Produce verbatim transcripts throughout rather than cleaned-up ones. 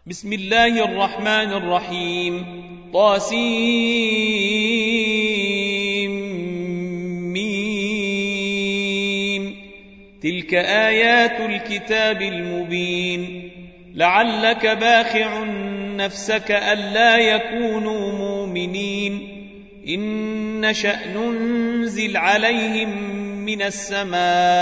بسم الله الرحمن الرحيم. طاسيم. تلك آيات الكتاب المبين. لعلك باخع نفسك ألا يكونوا مؤمنين إن نشأ ننزل عليهم من السماء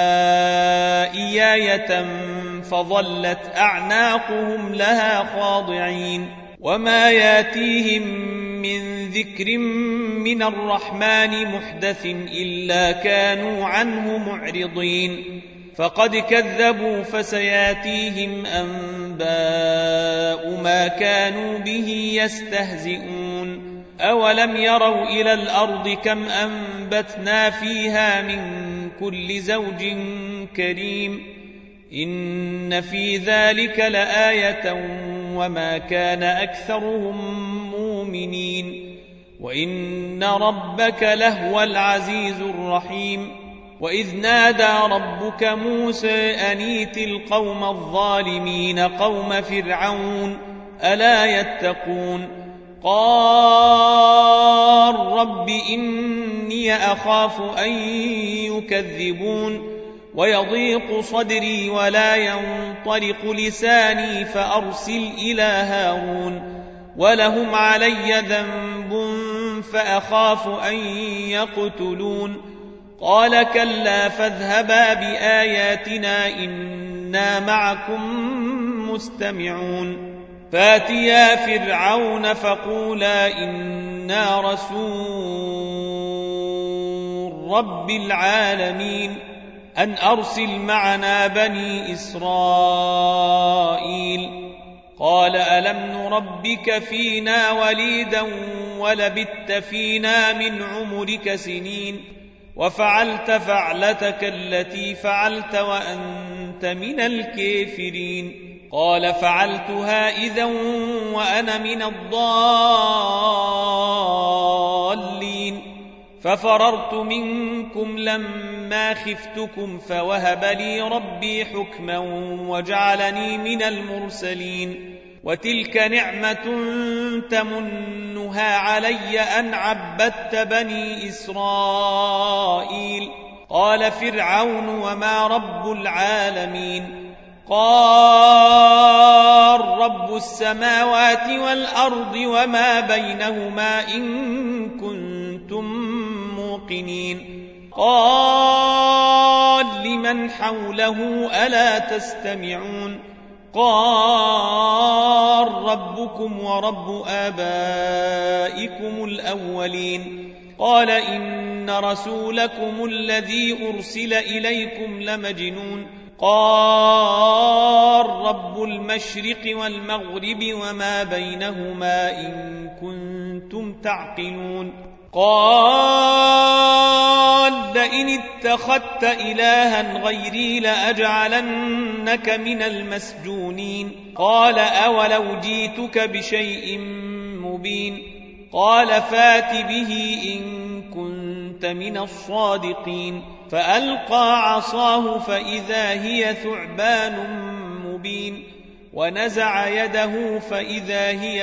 آية فظلت أعناقهم لها خاضعين وما ياتيهم من ذكر من الرحمن محدث إلا كانوا عنه معرضين فقد كذبوا فسياتيهم أنباء ما كانوا به يستهزئون أولم يروا إلى الأرض كم أنبتنا فيها من كل زوج كريم إن في ذلك لآية وما كان أكثرهم مؤمنين وإن ربك لهو العزيز الرحيم. وإذ نادى ربك موسى أن ائت القوم الظالمين قوم فرعون ألا يتقون قال رب إني أخاف أن يكذبون ويضيق صدري ولا ينطلق لساني فأرسل إلى هارون ولهم علي ذنب فأخاف أن يقتلون قال كلا فاذهبا بآياتنا إنا معكم مستمعون فاتيا فرعون فقولا إنا رسول رب العالمين أن أرسل معنا بني إسرائيل قال ألم نربك فينا وليدا ولبثت فينا من عمرك سنين وفعلت فعلتك التي فعلت وأنت من الكافرين قال فعلتها إذا وأنا من الضالين ففررت منكم لما خفتكم فوهب لي ربي حكما وجعلني من المرسلين وتلك نعمة تمنها علي أن عبدت بني إسرائيل قال فرعون وما رب العالمين قال رب السماوات والأرض وما بينهما إن كنتم موقنين قال لمن حوله ألا تستمعون قال ربكم ورب آبائكم الأولين قال إن رسولكم الذي أرسل إليكم لمجنون قال رب المشرق والمغرب وما بينهما إن كنتم تعقلون قال لئن اتخذت إلها غيري لأجعلنك من المسجونين قال أولو جيتك بشيء مبين قال فات به إن كنت من الصادقين فألقى عصاه فإذا هي ثعبان مبين ونزع يده فإذا هي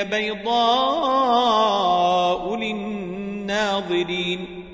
بيضاء للناظرين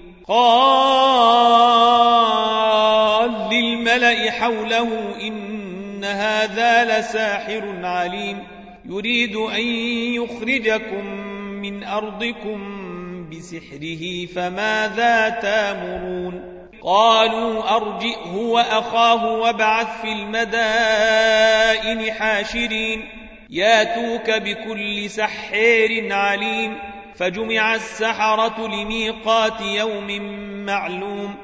قال للملأ حوله إن هذا لساحر عليم يريد أن يخرجكم من أرضكم بسحره فماذا تامرون قالوا أرجئه وأخاه وابعث في المدائن حاشرين ياتوك بكل سحار عليم فجمع السحرة لميقات يوم معلوم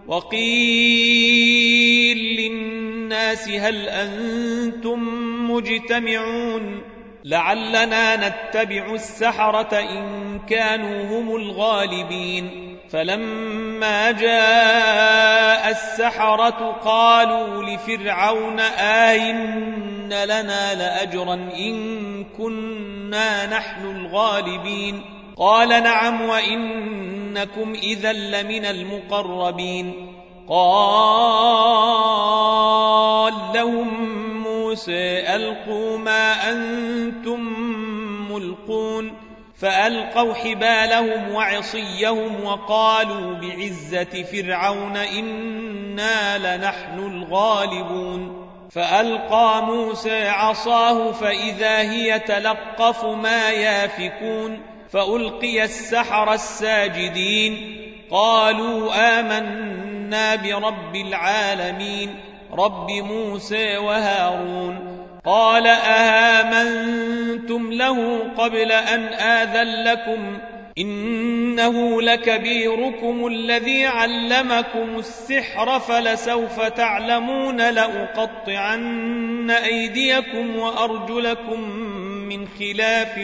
وقيل للناس هل أنتم مجتمعون لعلنا نتبع السحرة إن كانوا هم الغالبين فلما جاء السحرة قالوا لفرعون آئن لنا لأجرا إن كنا نحن الغالبين قال نعم وإنكم إذا لمن المقربين قال لهم موسى ألقوا ما أنتم ملقون فألقوا حبالهم وعصيهم وقالوا بعزة فرعون إنا لنحن الغالبون فألقى موسى عصاه فإذا هي تلقف ما يافكون فألقي السحرة الساجدين قالوا آمنا برب العالمين رب موسى وهارون قال أآمنتم له قبل أن آذن لكم إنه لكبيركم الذي علمكم السحر فلسوف تعلمون لأقطعن أيديكم وأرجلكم من خلاف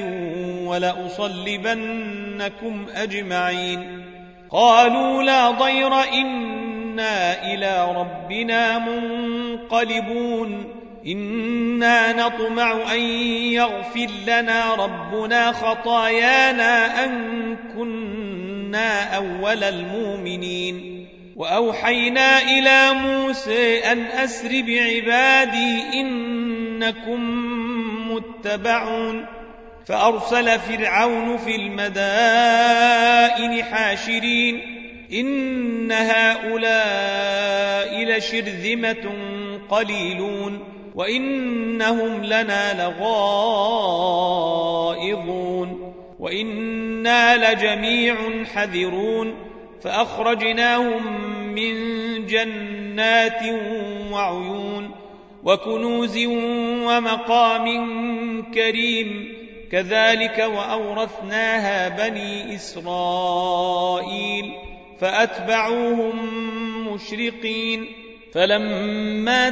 ولأصلبنكم أجمعين قالوا لا ضير إنا إلى ربنا منقلبون إنا نطمع أن يغفر لنا ربنا خطايانا أن كنا أول المؤمنين وأوحينا إلى موسى أن أسر بعبادي إنكم متبعون فأرسل فرعون في المدائن حاشرين إن هؤلاء لشرذمة قليلون وإنهم لنا لغائظون وإنا لجميع حذرون فأخرجناهم من جنات وعيون وكنوز ومقام كريم كذلك وأورثناها بني إسرائيل فأتبعوهم مشرقين فلما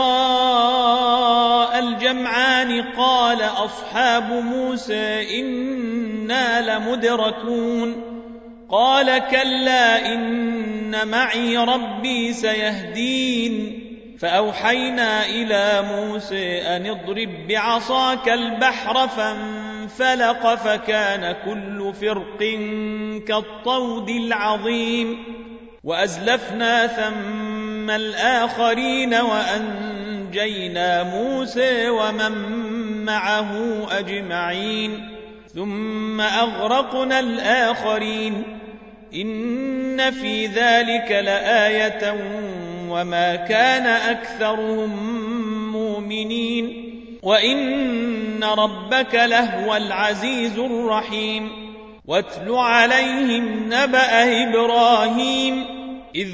تراءى الجمعان قال أصحاب موسى إنا لمدركون قال كلا إن معي ربي سيهدين فأوحينا إلى موسى أن اضرب بعصاك البحر فانفلق فكان كل فرق كالطود العظيم وأزلفنا ثم الآخرين وأنجينا موسى ومن معه أجمعين ثم أغرقنا الآخرين إن في ذلك لآية وما كان أكثرهم مؤمنين وإن ربك لهو العزيز الرحيم واتل عليهم نبأ إبراهيم إذ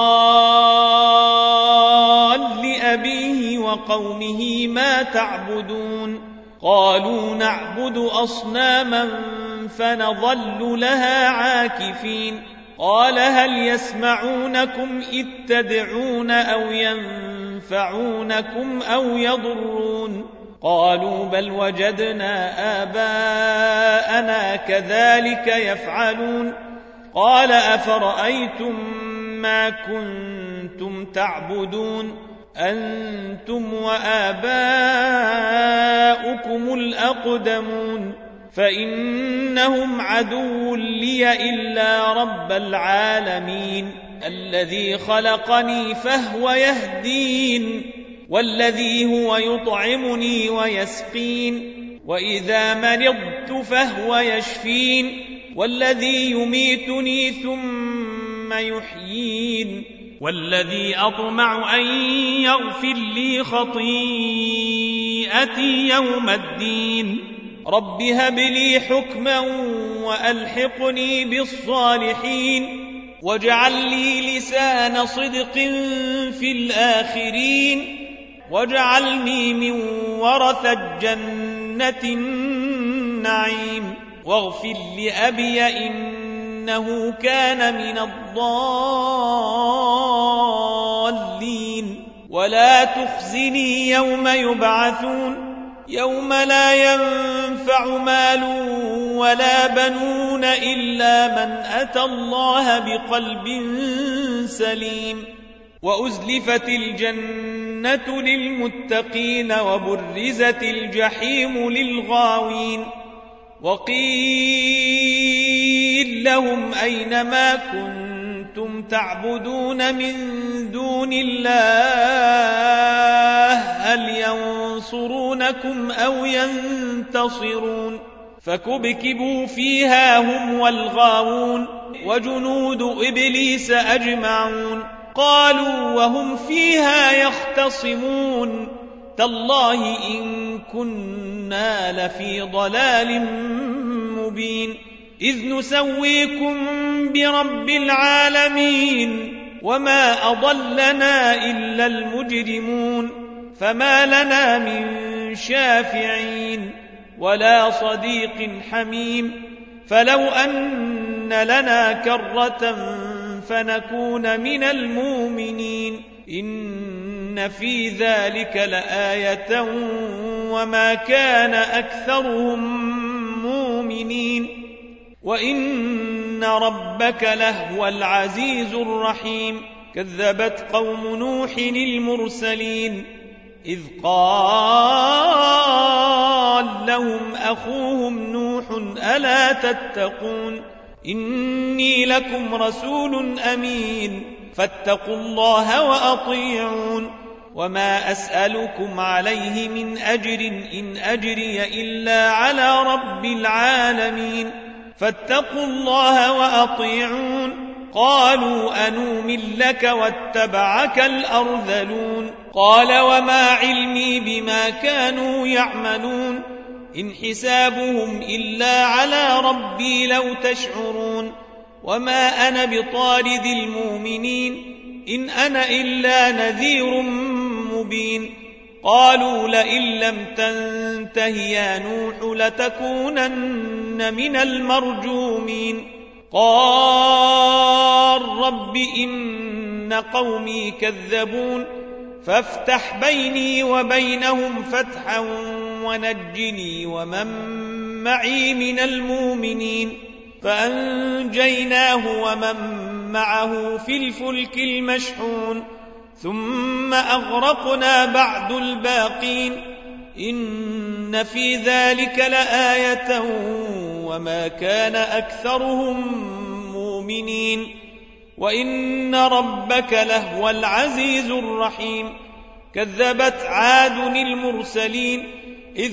قال لأبيه وقومه ما تعبدون قالوا نعبد أصناما فنظل لها عاكفين قال هل يسمعونكم إذ تدعون أو ينفعونكم أو يضرون قالوا بل وجدنا آباءنا كذلك يفعلون قال أفرأيتم ما كنتم تعبدون أنتم وآباؤكم الأقدمون فإنهم عدو لي إلا رب العالمين الذي خلقني فهو يهدين والذي هو يطعمني ويسقين وإذا مرضت فهو يشفين والذي يميتني ثم يحيين والذي أطمع أن يغفر لي خطيئتي يوم الدين رب هب لي حكما وألحقني بالصالحين واجعل لي لسان صدق في الآخرين واجعلني من ورثة جنة النعيم واغفر لأبي إنه كان من الضالين ولا تخزني يوم يبعثون يوم لا ينفع مال ولا بنون إلا من أتى الله بقلب سليم وأزلفت الجنة للمتقين وبرزت الجحيم للغاوين وقيل لهم أين ما كنتم تعبدون من دون الله هل ينظرون ينصرونكم أو ينتصرون فكبكبوا فيها هم والغاوون وجنود إبليس أجمعون قالوا وهم فيها يختصمون تالله إن كنا لفي ضلال مبين إذ نسويكم برب العالمين وما أضلنا إلا المجرمون فما لنا من شافعين ولا صديق حميم فلو أن لنا كرة فنكون من المؤمنين إن في ذلك لآية وما كان أكثرهم مؤمنين وإن ربك لهو العزيز الرحيم كذبت قوم نوح المرسلين إذ قال لهم أخوهم نوح ألا تتقون إني لكم رسول أمين فاتقوا الله وأطيعون وما أسألكم عليه من أجر إن أجري إلا على رب العالمين فاتقوا الله وأطيعون قالوا أنؤمن لك واتبعك الأرذلون قال وما علمي بما كانوا يعملون إن حسابهم إلا على ربي لو تشعرون وما أنا بطارد المؤمنين إن أنا إلا نذير مبين قالوا لئن لم تنته يا نوح لتكونن من المرجومين قال رب إن قومي كذبون فافتح بيني وبينهم فتحا ونجني ومن معي من المؤمنين فأنجيناه ومن معه في الفلك المشحون ثم أغرقنا بعد الباقين إن في ذلك لآية وما كان أكثرهم مؤمنين وإن ربك لهو العزيز الرحيم كذبت عاد المرسلين إذ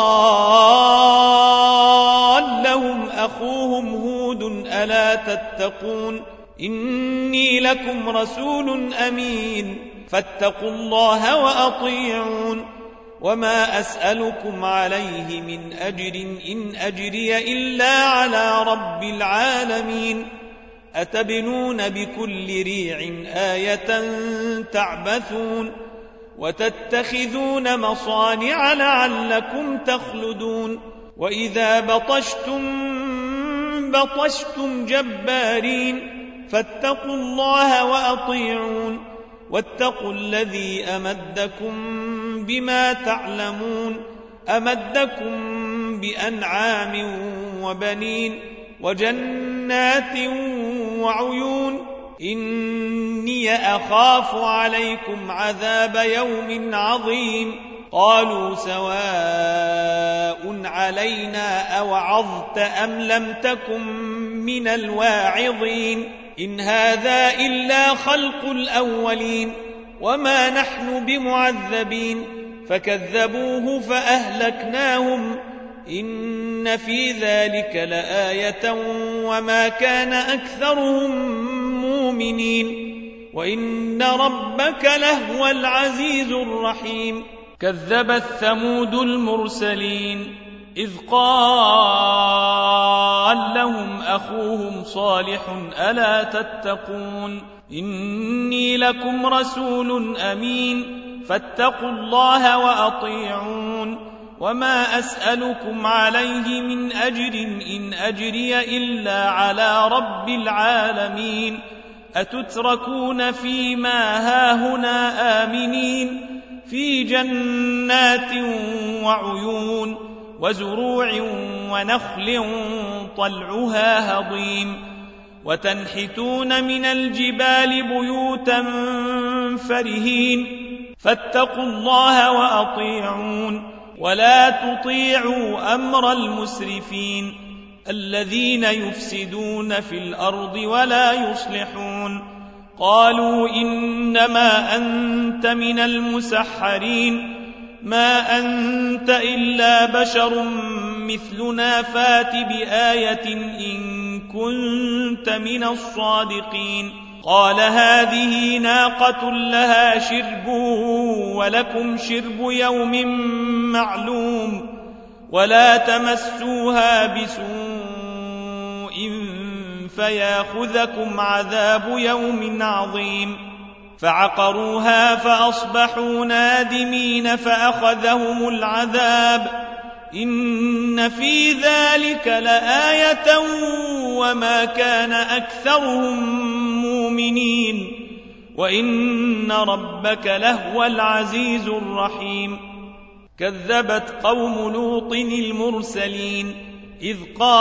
قال لهم أخوهم هود ألا تتقون إني لكم رسول أمين فاتقوا الله وأطيعون وما أسألكم عليه من أجر إن أجري إلا على رب العالمين أتبنون بكل ريع آية تعبثون وتتخذون مصانع لعلكم تخلدون وإذا بطشتم بطشتم جبارين فاتقوا الله وأطيعون واتقوا الذي أمدكم بما تعلمون أمدكم بأنعام وبنين وجنات وعيون إني أخاف عليكم عذاب يوم عظيم قالوا سواء علينا أوعظت أم لم تكن من الواعظين إن هذا إلا خلق الأولين وما نحن بمعذبين فكذبوه فأهلكناهم إن في ذلك لآية وما كان أكثرهم مؤمنين وإن ربك لهو العزيز الرحيم كذبت ثمود المرسلين إذ قال لهم أخوهم صالح ألا تتقون إني لكم رسول أمين فاتقوا الله وأطيعون وما أسألكم عليه من أجر إن أجري إلا على رب العالمين أتتركون فيما هاهنا آمنين في جنات وعيون وزروع ونخل طلعها هضيم وتنحتون من الجبال بيوتا فرهين فاتقوا الله وأطيعون ولا تطيعوا أمر المسرفين الذين يفسدون في الأرض ولا يصلحون قالوا إنما أنت من المسحرين ما أنت إلا بشر مثلنا فات بآية إن كنت من الصادقين قال هذه ناقة لها شرب ولكم شرب يوم معلوم ولا تمسوها بسوء فياخذكم عذاب يوم عظيم فعقروها فأصبحوا نادمين فأخذهم العذاب إن في ذلك لآية وما كان أكثرهم مؤمنين وإن ربك لهو العزيز الرحيم كذبت قوم لوط المرسلين إذ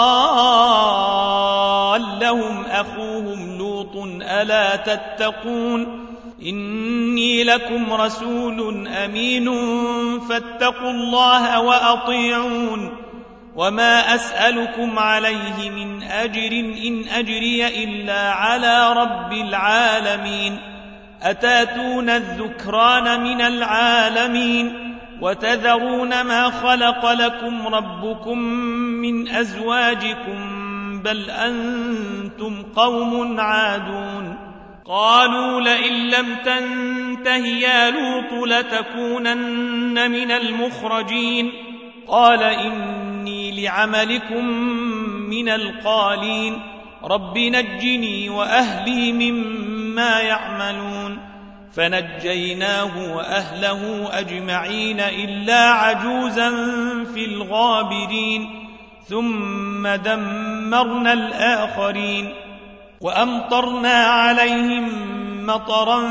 قال لهم أخوهم لوط ألا تتقون إني لكم رسول أمين فاتقوا الله وأطيعون وما أسألكم عليه من أجر إن أجري إلا على رب العالمين أتاتون الذكران من العالمين وتذرون ما خلق لكم ربكم من أزواجكم بل أنتم قوم عادون قالوا لئن لم تنته يا لوط لتكونن من المخرجين قال إني لعملكم من القالين رب نجني وأهلي مما يعملون فنجيناه وأهله أجمعين إلا عجوزا في الغابرين ثم دمرنا الآخرين وأمطرنا عليهم مطرا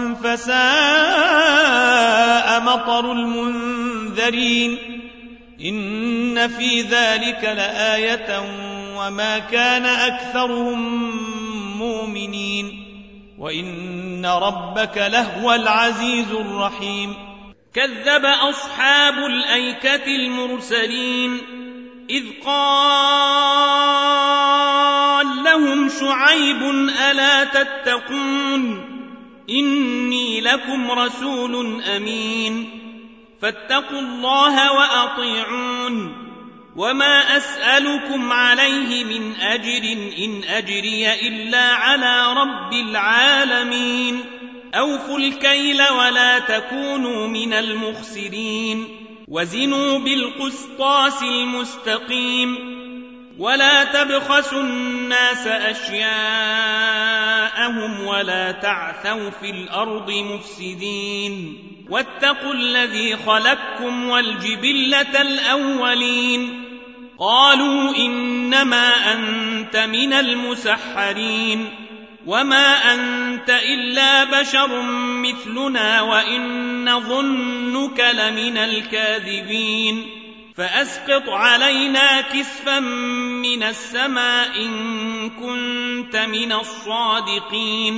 فساء مطر المنذرين إن في ذلك لآية وما كان أكثرهم مؤمنين وإن ربك لهو العزيز الرحيم كذب أصحاب الأيكة المرسلين إذ قال لهم شعيب ألا تتقون إني لكم رسول أمين فاتقوا الله وأطيعون وما أسألكم عليه من أجر إن أجري إلا على رب العالمين أوفوا الكيل ولا تكونوا من المخسرين وزنوا بالقسطاس المستقيم ولا تبخسوا الناس أشياءهم ولا تعثوا في الأرض مفسدين واتقوا الذي خلقكم والجبلة الأولين قالوا إنما أنت من المسحرين وما أنت إلا بشر مثلنا وإن نظنك لمن الكاذبين فأسقط علينا كسفا من السماء إن كنت من الصادقين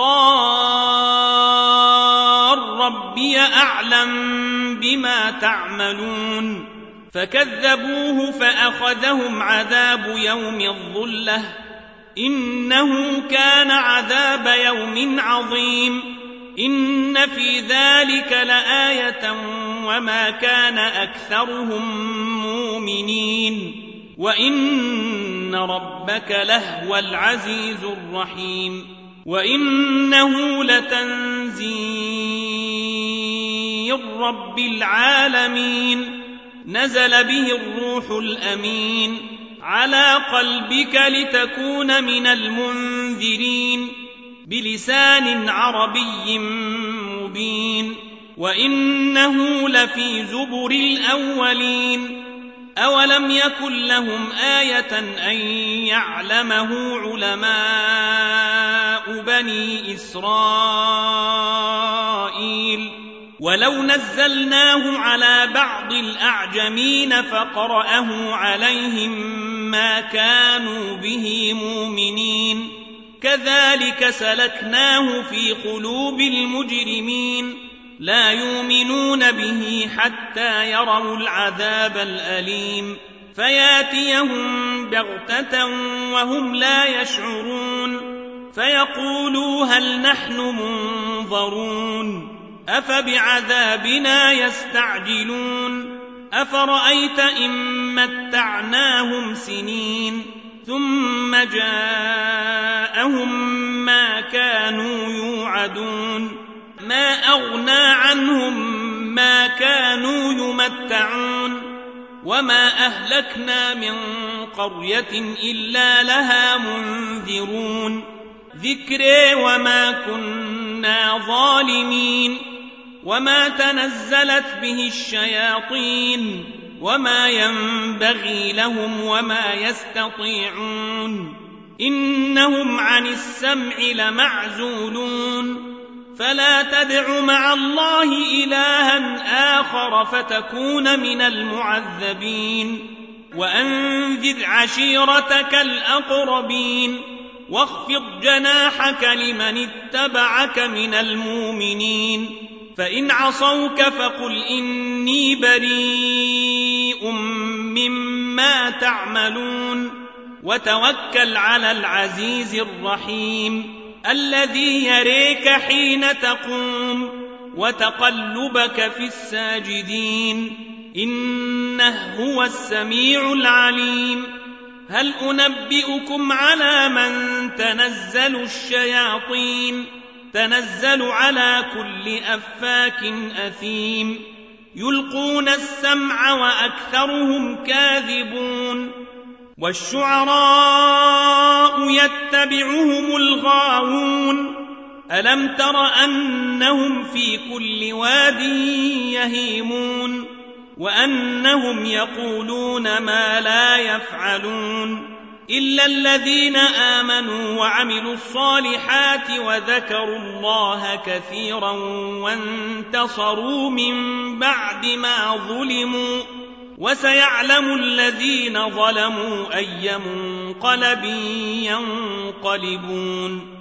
قال ربي أعلم بما تعملون فكذبوه فأخذهم عذاب يوم الظلة إنه كان عذاب يوم عظيم إن في ذلك لآية وما كان أكثرهم مؤمنين وإن ربك لهو العزيز الرحيم وإنه لتنزيل رب العالمين نزل به الروح الأمين على قلبك لتكون من المنذرين بلسان عربي مبين وإنه لفي زبر الأولين أولم يكن لهم آية أن يعلمه علماء بني إسرائيل ولو نزلناه على بعض الأعجمين فقرأه عليهم ما كانوا به مؤمنين كذلك سلكناه في قلوب المجرمين لا يؤمنون به حتى يروا العذاب الأليم فياتيهم بغتة وهم لا يشعرون فيقولوا هل نحن منظرون أفبعذابنا يستعجلون أفرأيت إن متعناهم سنين ثم جاءهم ما كانوا يوعدون ما أغنى عنهم ما كانوا يمتعون وما أهلكنا من قرية إلا لها منذرون ذكري وما كنا ظالمين وما تنزلت به الشياطين وما ينبغي لهم وما يستطيعون إنهم عن السمع لمعزولون فلا تدع مع الله إلها آخر فتكون من المعذبين وأنذر عشيرتك الأقربين واخفض جناحك لمن اتبعك من المؤمنين فإن عصوك فقل إني بريء مما تعملون وتوكل على العزيز الرحيم الذي يريك حين تقوم وتقلبك في الساجدين إنه هو السميع العليم هل أنبئكم على من تنزل الشياطين تنزل على كل أفاك أثيم يلقون السمع وأكثرهم كاذبون والشعراء يتبعهم الغاوون ألم تر أنهم في كل واد يهيمون وأنهم يقولون ما لا يفعلون إلا الذين آمنوا وعملوا الصالحات وذكروا الله كثيرا وانتصروا من بعد ما ظلموا وسيعلم الذين ظلموا أي منقلب ينقلبون